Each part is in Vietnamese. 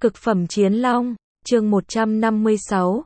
Cực phẩm chiến long, chương 156,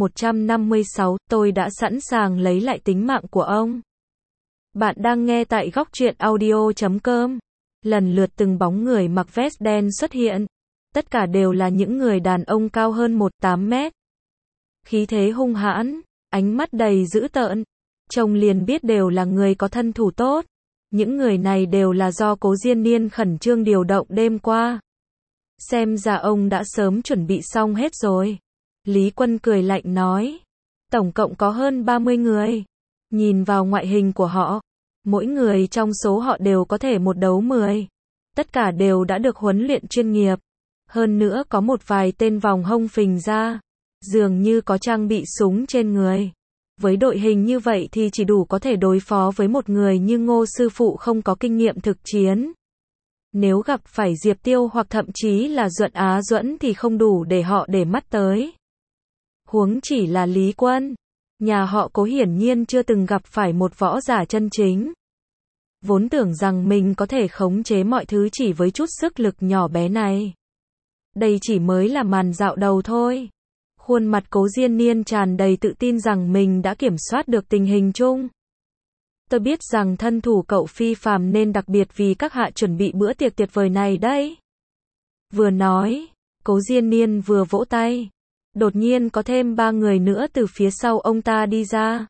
C156, tôi đã sẵn sàng lấy lại tính mạng của ông. Bạn đang nghe tại góc truyện audio.com. Lần lượt từng bóng người mặc vest đen xuất hiện. Tất cả đều là những người đàn ông cao hơn 1,8 mét. Khí thế hung hãn, ánh mắt đầy dữ tợn. Trông liền biết đều là người có thân thủ tốt. Những người này đều là do Cố Diên Niên khẩn trương điều động đêm qua. Xem ra ông đã sớm chuẩn bị xong hết rồi. Lý Quân cười lạnh nói. Tổng cộng có hơn 30 người. Nhìn vào ngoại hình của họ, mỗi người trong số họ đều có thể một đấu 10. Tất cả đều đã được huấn luyện chuyên nghiệp. Hơn nữa có một vài tên vòng hông phình ra. Dường như có trang bị súng trên người. Với đội hình như vậy thì chỉ đủ có thể đối phó với một người như Ngô sư phụ không có kinh nghiệm thực chiến. Nếu gặp phải Diệp Tiêu hoặc thậm chí là Duận Á Duẫn thì không đủ để họ để mắt tới. Huống chỉ là Lý Quân. Nhà họ Cố hiển nhiên chưa từng gặp phải một võ giả chân chính. Vốn tưởng rằng mình có thể khống chế mọi thứ chỉ với chút sức lực nhỏ bé này. Đây chỉ mới là màn dạo đầu thôi. Khuôn mặt Cố Diên Niên tràn đầy tự tin rằng mình đã kiểm soát được tình hình chung. Tôi biết rằng thân thủ cậu phi phàm nên đặc biệt vì các hạ chuẩn bị bữa tiệc tuyệt vời này đấy. Vừa nói, Cố Diên Niên vừa vỗ tay. Đột nhiên có thêm 3 người nữa từ phía sau ông ta đi ra.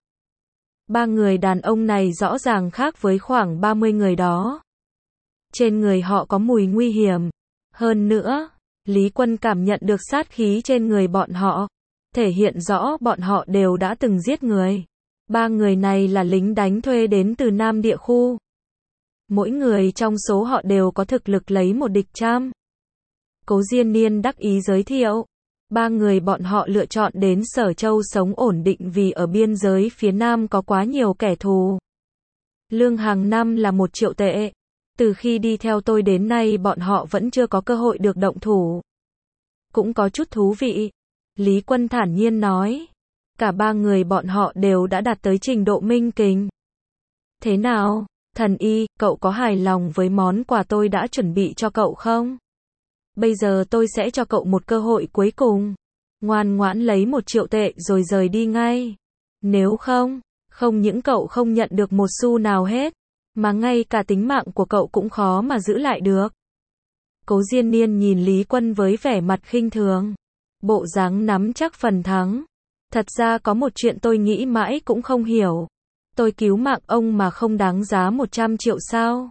3 người đàn ông này rõ ràng khác với khoảng 30 người đó. Trên người họ có mùi nguy hiểm. Hơn nữa, Lý Quân cảm nhận được sát khí trên người bọn họ. Thể hiện rõ bọn họ đều đã từng giết người. 3 người này là lính đánh thuê đến từ Nam Địa khu. Mỗi người trong số họ đều có thực lực lấy một địch trăm. Cố Diên Niên đắc ý giới thiệu. 3 người bọn họ lựa chọn đến Sở Châu sống ổn định vì ở biên giới phía Nam có quá nhiều kẻ thù. Lương hàng năm là 1 triệu tệ. Từ khi đi theo tôi đến nay bọn họ vẫn chưa có cơ hội được động thủ. Cũng có chút thú vị. Lý Quân thản nhiên nói. Cả 3 người bọn họ đều đã đạt tới trình độ minh kình. Thế nào, thần y, cậu có hài lòng với món quà tôi đã chuẩn bị cho cậu không? Bây giờ tôi sẽ cho cậu một cơ hội cuối cùng. Ngoan ngoãn lấy 1 triệu tệ rồi rời đi ngay. Nếu không, không những cậu không nhận được một xu nào hết, mà ngay cả tính mạng của cậu cũng khó mà giữ lại được. Cố Diên Niên nhìn Lý Quân với vẻ mặt khinh thường. Bộ dáng nắm chắc phần thắng. Thật ra có một chuyện tôi nghĩ mãi cũng không hiểu. Tôi cứu mạng ông mà không đáng giá 100 triệu sao?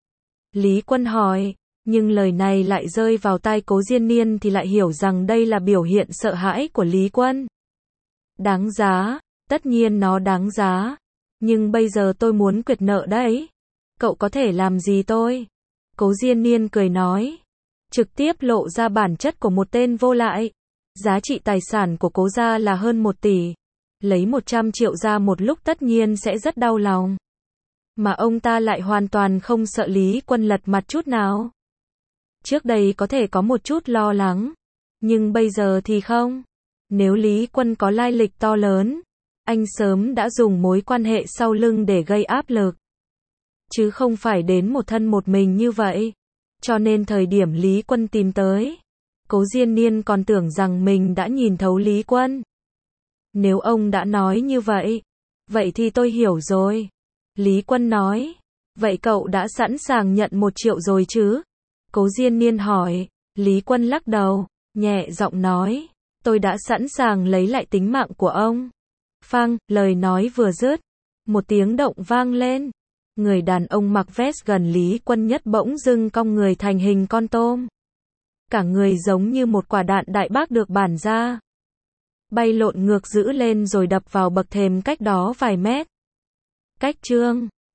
Lý Quân hỏi, nhưng lời này lại rơi vào tai Cố Diên Niên thì lại hiểu rằng đây là biểu hiện sợ hãi của Lý Quân. Đáng giá, tất nhiên nó đáng giá. Nhưng bây giờ tôi muốn quyệt nợ đấy. Cậu có thể làm gì tôi? Cố Diên Niên cười nói. Trực tiếp lộ ra bản chất của một tên vô lại. Giá trị tài sản của Cố gia là hơn 1 tỷ. Lấy 100 triệu ra một lúc tất nhiên sẽ rất đau lòng. Mà ông ta lại hoàn toàn không sợ Lý Quân lật mặt chút nào. Trước đây có thể có một chút lo lắng. Nhưng bây giờ thì không. Nếu Lý Quân có lai lịch to lớn, anh sớm đã dùng mối quan hệ sau lưng để gây áp lực. Chứ không phải đến một thân một mình như vậy. Cho nên thời điểm Lý Quân tìm tới, Cố Diên Niên còn tưởng rằng mình đã nhìn thấu Lý Quân. Nếu ông đã nói như vậy, vậy thì tôi hiểu rồi. Lý Quân nói, vậy cậu đã sẵn sàng nhận 1 triệu rồi chứ? Cố Diên Niên hỏi. Lý Quân lắc đầu, nhẹ giọng nói, tôi đã sẵn sàng lấy lại tính mạng của ông. Phang, lời nói vừa dứt, một tiếng động vang lên. Người đàn ông mặc vest gần Lý Quân nhất bỗng dưng cong người thành hình con tôm. Cả người giống như một quả đạn đại bác được bản ra. Bay lộn ngược giữ lên rồi đập vào bậc thềm cách đó vài mét. Cách chương